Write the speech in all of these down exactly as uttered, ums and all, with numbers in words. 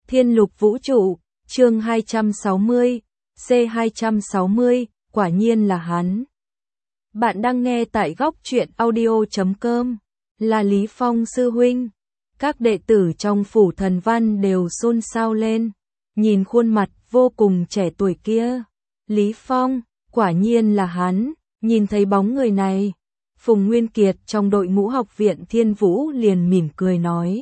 Thiên lục vũ trụ, chương hai trăm sáu mươi, C hai trăm sáu mươi, quả nhiên là hắn. Bạn đang nghe tại góc truyện audio chấm com, là Lý Phong sư huynh. Các đệ tử trong phủ thần văn đều xôn xao lên, nhìn khuôn mặt vô cùng trẻ tuổi kia. Lý Phong, quả nhiên là hắn, nhìn thấy bóng người này. Phùng Nguyên Kiệt trong đội ngũ học viện Thiên Vũ liền mỉm cười nói.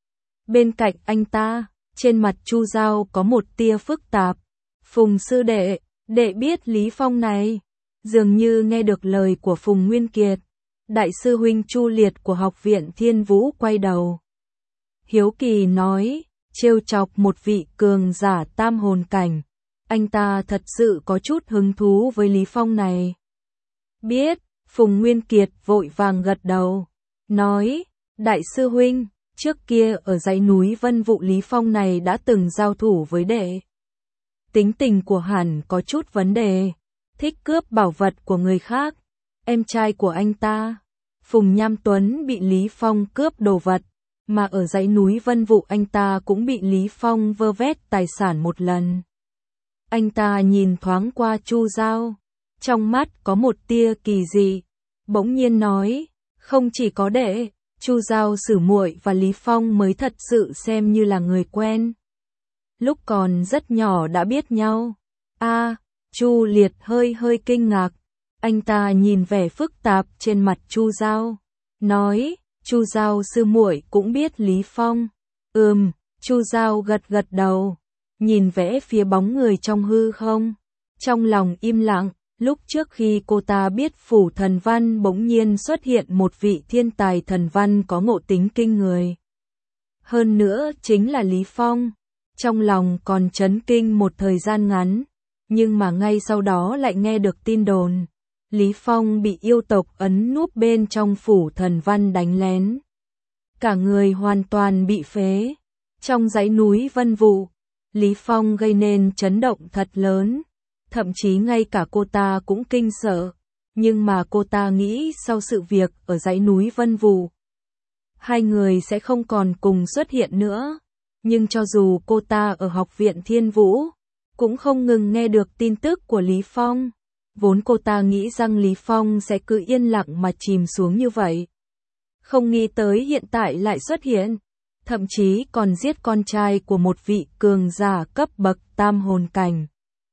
Bên cạnh anh ta, trên mặt Chu Giao có một tia phức tạp. Phùng sư đệ, đệ biết Lý Phong này. Dường như nghe được lời của Phùng Nguyên Kiệt. Đại sư huynh Chu Liệt của học viện Thiên Vũ quay đầu. Hiếu kỳ nói, trêu chọc một vị cường giả tam hồn cảnh. Anh ta thật sự có chút hứng thú với Lý Phong này. Biết, Phùng Nguyên Kiệt vội vàng gật đầu. Nói, đại sư huynh, trước kia ở dãy núi Vân Vụ Lý Phong này đã từng giao thủ với đệ. Tính tình của hẳn có chút vấn đề, thích cướp bảo vật của người khác. Em trai của anh ta, Phùng Nham Tuấn bị Lý Phong cướp đồ vật, mà ở dãy núi Vân Vụ anh ta cũng bị Lý Phong vơ vét tài sản một lần. Anh ta nhìn thoáng qua Chu Giao, trong mắt có một tia kỳ dị, bỗng nhiên nói, không chỉ có đệ, Chu Giao Sử muội và Lý Phong mới thật sự xem như là người quen. Lúc còn rất nhỏ đã biết nhau. A, Chu Liệt hơi hơi kinh ngạc, anh ta nhìn vẻ phức tạp trên mặt Chu Giao, nói, Chu Giao sư muội cũng biết Lý Phong. Ừm, Chu Giao gật gật đầu, nhìn vẽ phía bóng người trong hư không, trong lòng im lặng. Lúc trước khi cô ta biết phủ thần văn bỗng nhiên xuất hiện một vị thiên tài thần văn có ngộ tính kinh người. Hơn nữa chính là Lý Phong. Trong lòng còn chấn kinh một thời gian ngắn, nhưng mà ngay sau đó lại nghe được tin đồn. Lý Phong bị yêu tộc ấn núp bên trong phủ thần văn đánh lén. Cả người hoàn toàn bị phế. Trong dãy núi Vân Vụ, Lý Phong gây nên chấn động thật lớn. Thậm chí ngay cả cô ta cũng kinh sợ, nhưng mà cô ta nghĩ sau sự việc ở dãy núi Vân Vụ, hai người sẽ không còn cùng xuất hiện nữa. Nhưng cho dù cô ta ở học viện Thiên Vũ, cũng không ngừng nghe được tin tức của Lý Phong. Vốn cô ta nghĩ rằng Lý Phong sẽ cứ yên lặng mà chìm xuống như vậy. Không nghĩ tới hiện tại lại xuất hiện, thậm chí còn giết con trai của một vị cường giả cấp bậc tam hồn cảnh.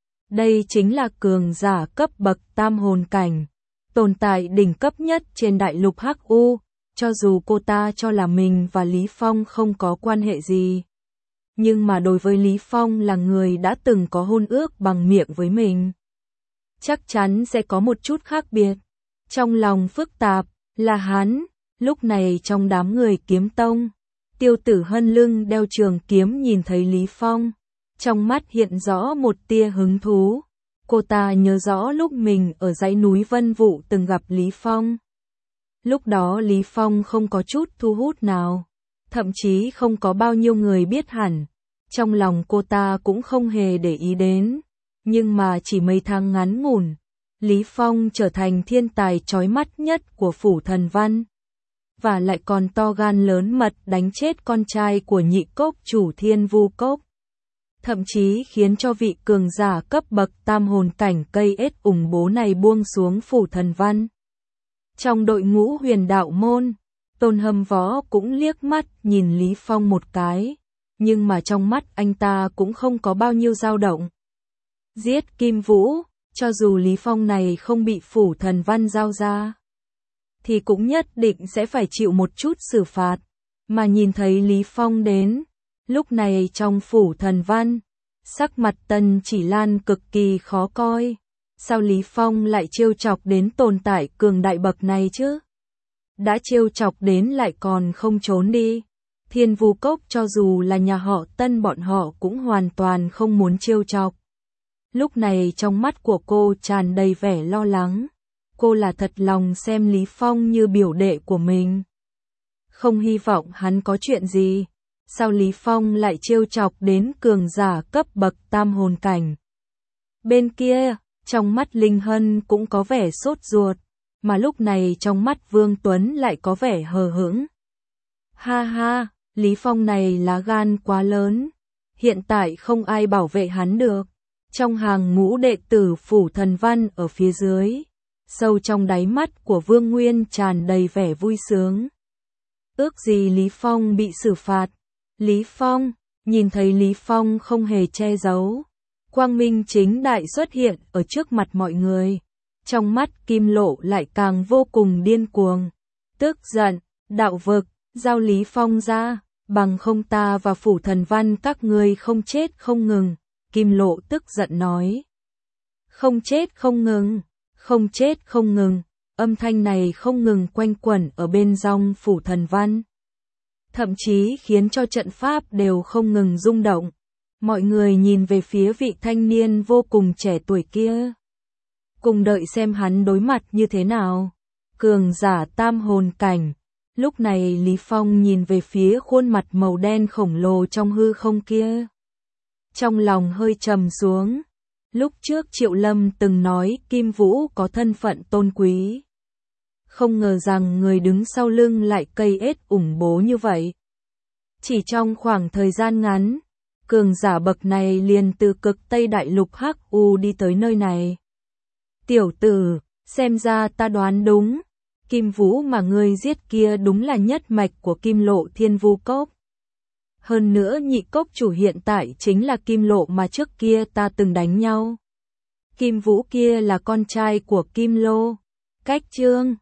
Đây chính là cường giả cấp bậc tam hồn cảnh, tồn tại đỉnh cấp nhất trên đại lục Hắc U, cho dù cô ta cho là mình và Lý Phong không có quan hệ gì. Nhưng mà đối với Lý Phong là người đã từng có hôn ước bằng miệng với mình, chắc chắn sẽ có một chút khác biệt. Trong lòng phức tạp, là hắn, lúc này trong đám người kiếm tông, Tiêu Tử Hân lưng đeo trường kiếm nhìn thấy Lý Phong. Trong mắt hiện rõ một tia hứng thú. Cô ta nhớ rõ lúc mình ở dãy núi Vân Vụ từng gặp Lý Phong. Lúc đó Lý Phong không có chút thu hút nào, thậm chí không có bao nhiêu người biết hẳn. Trong lòng cô ta cũng không hề để ý đến. Nhưng mà chỉ mấy tháng ngắn ngủn, Lý Phong trở thành thiên tài chói mắt nhất của phủ thần văn. Và lại còn to gan lớn mật đánh chết con trai của nhị cốc chủ Thiên Vu Cốc. Thậm chí khiến cho vị cường giả cấp bậc tam hồn cảnh cây ết ủng bố này buông xuống phủ thần văn. Trong đội ngũ huyền đạo môn, Tôn Hâm Võ cũng liếc mắt nhìn Lý Phong một cái, nhưng mà trong mắt anh ta cũng không có bao nhiêu dao động. Giết Kim Vũ, cho dù Lý Phong này không bị phủ thần văn giao ra, thì cũng nhất định sẽ phải chịu một chút xử phạt. Mà nhìn thấy Lý Phong đến, lúc này trong phủ thần văn, sắc mặt Tần Chỉ Lan cực kỳ khó coi. Sao Lý Phong lại trêu chọc đến tồn tại cường đại bậc này chứ? Đã trêu chọc đến lại còn không trốn đi. Thiên Vu Cốc cho dù là nhà họ Tân bọn họ cũng hoàn toàn không muốn trêu chọc. Lúc này trong mắt của cô tràn đầy vẻ lo lắng. Cô là thật lòng xem Lý Phong như biểu đệ của mình. Không hy vọng hắn có chuyện gì. Sao Lý Phong lại trêu chọc đến cường giả cấp bậc tam hồn cảnh? Bên kia, trong mắt Linh Hân cũng có vẻ sốt ruột, mà lúc này trong mắt Vương Tuấn lại có vẻ hờ hững. Ha ha, Lý Phong này lá gan quá lớn. hiện tại không ai bảo vệ hắn được. Trong hàng ngũ đệ tử Phủ Thần Văn ở phía dưới, sâu trong đáy mắt của Vương Nguyên tràn đầy vẻ vui sướng. Ước gì Lý Phong bị xử phạt. Lý Phong, nhìn thấy Lý Phong không hề che giấu, quang minh chính đại xuất hiện ở trước mặt mọi người. Trong mắt Kim Lộ lại càng vô cùng điên cuồng. Tức giận, đạo vực, giao Lý Phong ra, bằng không ta và Phủ Thần Văn các ngươi không chết không ngừng. Kim Lộ tức giận nói. Không chết không ngừng, không chết không ngừng, âm thanh này không ngừng quanh quẩn ở bên trong Phủ Thần Văn. Thậm chí khiến cho trận pháp đều không ngừng rung động. Mọi người nhìn về phía vị thanh niên vô cùng trẻ tuổi kia, cùng đợi xem hắn đối mặt như thế nào. Cường giả tam hồn cảnh. Lúc này Lý Phong nhìn về phía khuôn mặt màu đen khổng lồ trong hư không kia, trong lòng hơi trầm xuống. Lúc trước Triệu Lâm từng nói Kim Vũ có thân phận tôn quý. Không ngờ rằng người đứng sau lưng lại cây ết ủng bố như vậy. Chỉ trong khoảng thời gian ngắn, cường giả bậc này liền từ cực Tây Đại Lục Hắc U đi tới nơi này. Tiểu tử, xem ra ta đoán đúng. Kim Vũ mà ngươi giết kia đúng là nhất mạch của Kim Lộ Thiên Vu Cốc. Hơn nữa nhị cốc chủ hiện tại chính là Kim Lộ mà trước kia ta từng đánh nhau. Kim Vũ kia là con trai của Kim Lô. Cách chương